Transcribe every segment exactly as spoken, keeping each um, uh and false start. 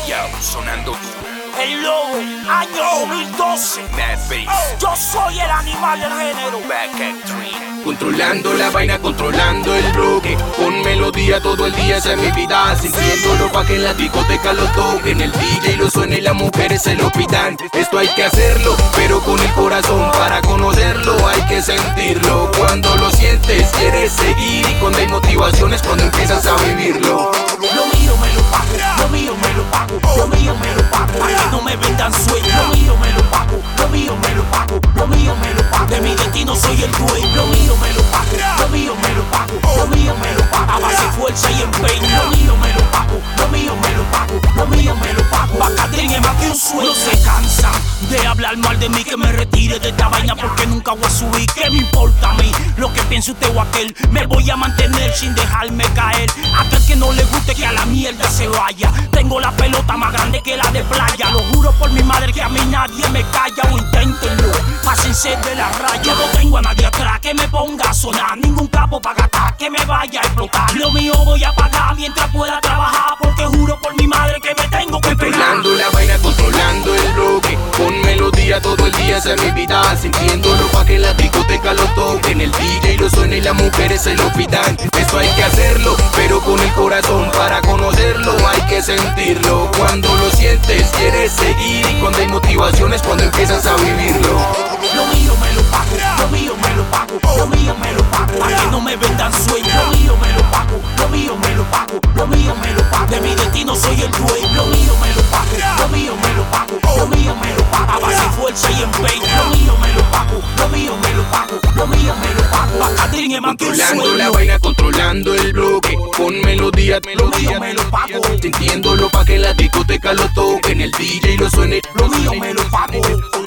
Yo, sonando duro. El Lobo, año dos mil doce. Mad Bass. Yo soy el animal del género. Back at three. Controlando la vaina, controlando el bloque. Con melodía todo el día, esa es mi vida. Sintiéndolo pa' que en la discoteca lo toquen. El D J lo suene y las mujeres se lo pidan. Esto hay que hacerlo, pero con el corazón. Para conocerlo hay que sentirlo. Cuando lo sientes quieres seguir. Y cuando hay motivaciones cuando empiezas a vivirlo. Lo mío me lo pago, lo mío me lo pago, lo mío me lo pago. Pa' que no me vendan sueños. Lo mío me lo pago, lo mío me lo pago, lo mío me lo pago. De mi destino soy el dueño. Lo mío me lo pago, lo mío me lo pago, lo mío me lo pago. A base de fuerza y empeño. Lo mío me lo pago, lo mío me lo pago, lo mío me lo pago. Bacatrín es más que un sueño. No se cansan de hablar mal de mí, que me retire de esta vaina porque nunca voy a subir. ¿Qué me importa a mí? Lo que piense usted o aquel. Me voy a mantener sin dejarme caer. Aquel que no le guste que a la mierda se vaya. Tengo la pelota más grande que la de playa. Lo juro por mi madre que a mí nadie me calla. O inténtenlo, pásense de la raya. Yo no tengo a nadie atrás que me ponga a sonar. Ningún capo para gastar que me vaya a explotar. Lo mío voy a pagar mientras pueda trabajar. Porque juro por mi madre que me tengo que pegar. Controlando la vaina, controlando el bloque. Con melodía todo el día, esa es mi vida. Sintiéndolo pa' que en la discoteca lo toquen. El D J lo suene y las mujeres se lo pidan. Esto hay que hacerlo, pero con el corazón. Para conocerlo hay que sentirlo. Cuando lo sientes quieres seguir. Y cuando hay motivaciones cuando empiezas a vivirlo. Lo mío me lo pago, lo mío me lo pago, lo mío me lo pago. Pa' que no me vendan sueños. Lo mío me lo pago, lo mío me lo pago, lo mío me lo pago. De mi destino soy el dueño. Lo mío me lo pago, lo mío me lo pago, lo mío me lo pago. A base de fuerza y empeño. Lo mío me lo pago, lo mío me lo pago, lo mío me lo pago. Bacatrín es más que un sueño. Controlando la vaina, controlando el bloque. Con melodía, melodía me lo pago. Sintiéndolo pa' que en la discoteca lo toquen. El D J lo suene, Lo mío me lo pago.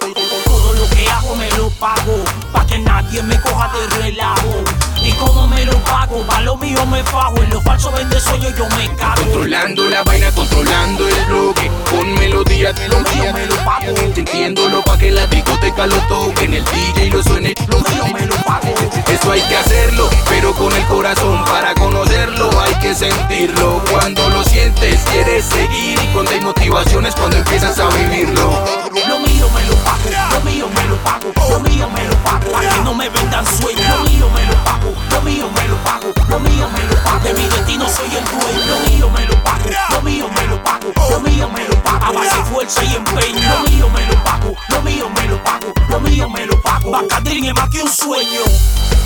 Todo lo que hago me lo pago. Pa' que nadie me coja de relajo. Y como me lo pago, pa' lo mío me fajo. En lo falso vende soy yo me cago. controlando la vaina, controlando el bloque. Con melodía, melodía me lo pago. Sintiéndolo pa' que en la discoteca lo toquen. El D J lo suene, Lo mío me lo pago. esto hay que hacerlo, pero con el corazón. Para conocerlo hay que sentirlo. Cuando lo sientes quieres seguir. Y cuando hay motivaciones cuando empiezas a vivirlo. Lo mío me lo pago, lo mío me lo pago, lo mío me lo pago. Pa' que no me vendan sueños. Lo mío me lo pago, lo mío me lo pago, lo mío me lo pago. De mi destino soy el dueño. Lo mío me lo pago, lo mío me lo pago, lo mío me lo pago. A base de fuerza y empeño. Lo mío me lo pago, lo mío me lo pago, lo mío me lo pago. Bacatrín es más que un sueño.